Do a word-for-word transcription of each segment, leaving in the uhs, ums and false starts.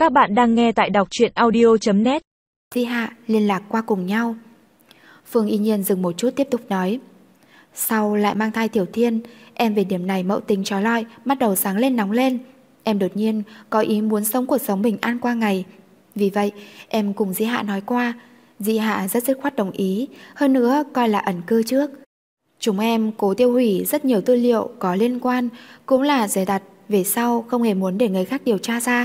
Các bạn đang nghe tại đọc truyện audio chấm net. Di Hạ liên lạc qua cùng nhau. Phương Y Nhiên dừng một chút tiếp tục nói: sau lại mang thai Tiểu Thiên, em về điểm này mẫu tính trói lọi bắt đầu sáng lên nóng lên. Em đột nhiên có ý muốn sống cuộc sống bình an qua ngày. Vì vậy em cùng Di Hạ nói qua. Di Hạ rất dứt khoát đồng ý, hơn nữa coi là ẩn cư trước. Chúng em cố tiêu hủy rất nhiều tư liệu có liên quan, cũng là dè đặt về sau không hề muốn để người khác điều tra ra.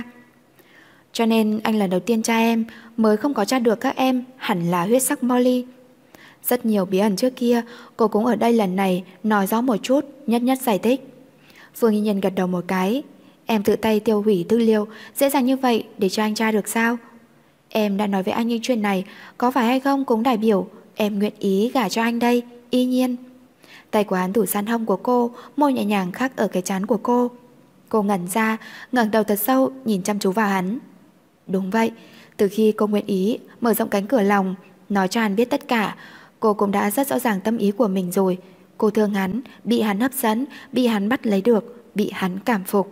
Cho nên anh lần đầu tiên tra em mới không có tra được các em hẳn là huyết sắc Molly. Rất nhiều bí ẩn trước kia cô cũng ở đây lần này nói rõ một chút, nhất nhất giải thích. Phương Y Nhiên gật đầu một cái. Em tự tay tiêu hủy tư liệu dễ dàng như vậy để cho anh tra được sao? Em đã nói với anh những chuyện này, có phải hay không cũng đại biểu em nguyện ý gả cho anh đây, Y Nhiên. Tay của hắn thủ san hông của cô, môi nhẹ nhàng khắc ở cái trán của cô. Cô ngẩn ra, ngẩng đầu thật sâu nhìn chăm chú vào hắn. Đúng vậy, từ khi cô nguyện ý mở rộng cánh cửa lòng, nói cho hắn biết tất cả, cô cũng đã rất rõ ràng tâm ý của mình rồi. Cô thương hắn, bị hắn hấp dẫn, bị hắn bắt lấy được, bị hắn cảm phục.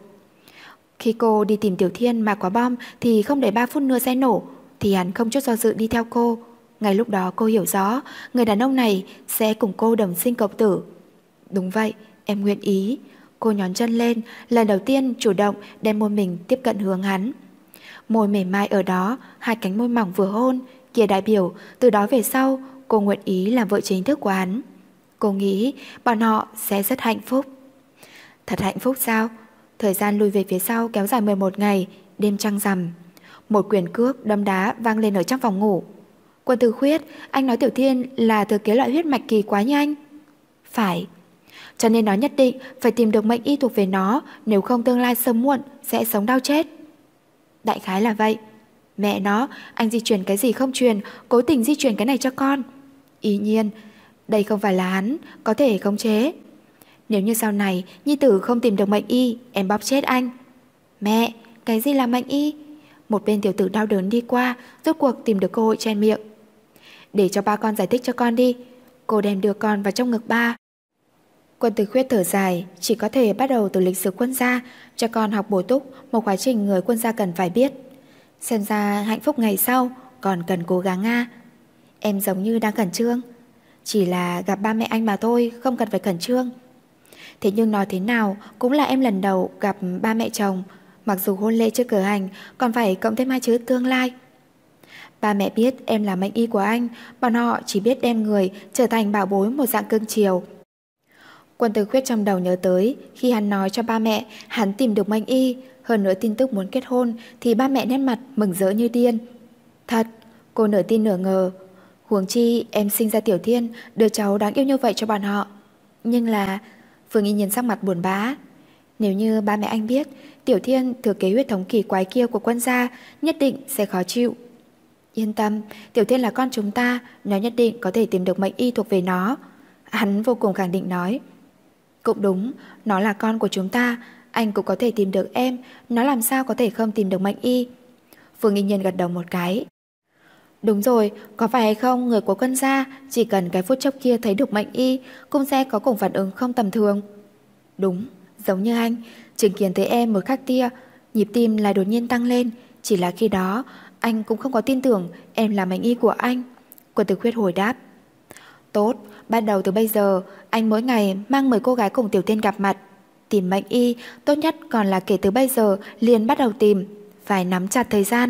Khi cô đi tìm Tiểu Thiên mà có bom thì không để ba phút nữa sẽ nổ, thì hắn không chút do dự đi theo cô. Ngay lúc đó cô hiểu rõ người đàn ông này sẽ cùng cô đồng sinh cộng tử. Đúng vậy, em nguyện ý. Cô nhón chân lên, lần đầu tiên chủ động đem môi mình tiếp cận hướng hắn. Môi mềm mại ở đó, hai cánh môi mỏng vừa hôn, kia đại biểu từ đó về sau cô nguyện ý làm vợ chính thức của hắn. Cô nghĩ bọn họ sẽ rất hạnh phúc. Thật hạnh phúc sao? Thời gian lùi về phía sau kéo dài mười một ngày, đêm trăng rằm. Một quyền cước đấm đá vang lên ở trong phòng ngủ. Quân Tử Khuyết, anh nói Tiểu Thiên là thừa kế loại huyết mạch kỳ quái như anh. Phải. Cho nên nó nhất định phải tìm được mệnh y thuộc về nó, nếu không tương lai sớm muộn sẽ sống đau chết. Đại khái là vậy. Mẹ nó, anh di truyền cái gì không truyền, cố tình di truyền cái này cho con. Y Nhiên, đây không phải là hắn có thể khống chế. Nếu như sau này nhi tử không tìm được mệnh y, em bóp chết anh. Mẹ, cái gì là mệnh y? Một bên tiểu tử đau đớn đi qua, rốt cuộc tìm được cơ hội chen miệng. Để cho ba con giải thích cho con đi. Cô đem đưa con vào trong ngực ba. Quân Tử Khuyết thở dài, chỉ có thể bắt đầu từ lịch sử quân gia, cho con học bổ túc một quá trình người quân gia cần phải biết. Xem ra hạnh phúc ngày sau còn cần cố gắng nga. Em giống như đang khẩn trương. Chỉ là gặp ba mẹ anh mà thôi, không cần phải khẩn trương. Thế nhưng nói thế nào cũng là em lần đầu gặp ba mẹ chồng. Mặc dù hôn lễ chưa cử hành, còn phải cộng thêm hai chữ tương lai. Ba mẹ biết em là mệnh y của anh, bọn họ chỉ biết đem người trở thành bảo bối một dạng cưng chiều. Quân Tử Khuyết trong đầu nhớ tới khi hắn nói cho ba mẹ hắn tìm được mệnh y, hơn nữa tin tức muốn kết hôn, thì ba mẹ nét mặt mừng rỡ như điên. Thật, cô nửa tin nửa ngờ. Huống chi em sinh ra Tiểu Thiên, đứa cháu đáng yêu như vậy cho bọn họ. Nhưng là Phương Y Nhiên sắc mặt buồn bã. Nếu như ba mẹ anh biết Tiểu Thiên thừa kế huyết thống kỳ quái kia của quân gia, nhất định sẽ khó chịu. Yên tâm, Tiểu Thiên là con chúng ta, nó nhất định có thể tìm được mệnh y thuộc về nó. Hắn vô cùng khẳng định nói. Cũng đúng, nó là con của chúng ta, anh cũng có thể tìm được em, nó làm sao có thể không tìm được mệnh y. Phương Y Nhiên gật đầu một cái. Đúng rồi, có phải hay không người của quân gia chỉ cần cái phút chốc kia thấy được mệnh y cũng sẽ có cùng phản ứng không tầm thường. Đúng, giống như anh, chứng kiến thấy em một khắc tia, nhịp tim lại đột nhiên tăng lên. Chỉ là khi đó anh cũng không có tin tưởng em là mệnh y của anh. Quân Tử Khuyết hồi đáp. Tốt, bắt đầu từ bây giờ anh mỗi ngày mang mười cô gái cùng Tiểu Thiên gặp mặt. Tìm mệnh y tốt nhất còn là kể từ bây giờ liền bắt đầu tìm, phải nắm chặt thời gian.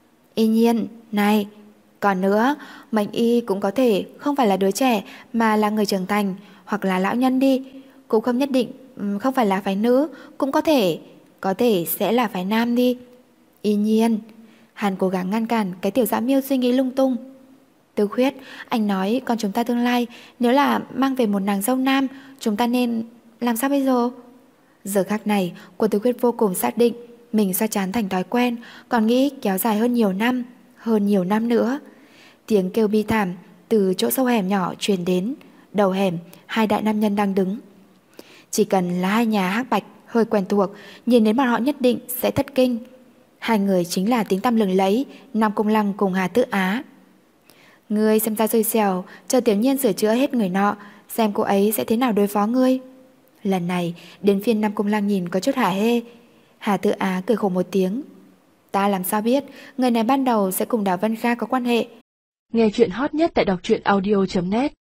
Y Nhiên, này, còn nữa, mệnh y cũng có thể không phải là đứa trẻ mà là người trưởng thành, hoặc là lão nhân đi. Cũng không nhất định không phải là phái nữ, cũng có thể Có thể sẽ là phái nam đi. Y Nhiên. Hắn cố gắng ngăn cản cái tiểu dã miêu suy nghĩ lung tung. Tử Khuyết, anh nói con chúng ta tương lai nếu là mang về một nàng dâu nam, chúng ta nên làm sao bây giờ? Giờ khắc này, Quân Tử Khuyết vô cùng xác định mình xoa chán thành thói quen, còn nghĩ kéo dài hơn nhiều năm, hơn nhiều năm nữa. Tiếng kêu bi thảm từ chỗ sâu hẻm nhỏ truyền đến. Đầu hẻm, hai đại nam nhân đang đứng. Chỉ cần là hai nhà hắc bạch hơi quen thuộc, nhìn đến bọn họ nhất định sẽ thất kinh. Hai người chính là tiếng tăm lừng lẫy Nam Cung Lăng cùng Hà Tự Á. Ngươi xem ra xui xẻo, chờ Tiểu Nhiên sửa chữa hết người nọ, xem cô ấy sẽ thế nào đối phó ngươi. Lần này đến phiên Nam Cung Lăng nhìn có chút hả hê. Hà Tự Á cười khổ một tiếng. Ta làm sao biết người này ban đầu sẽ cùng Đào Vân Kha có quan hệ. Nghe chuyện hot nhất tại đọc truyện audio chấm net.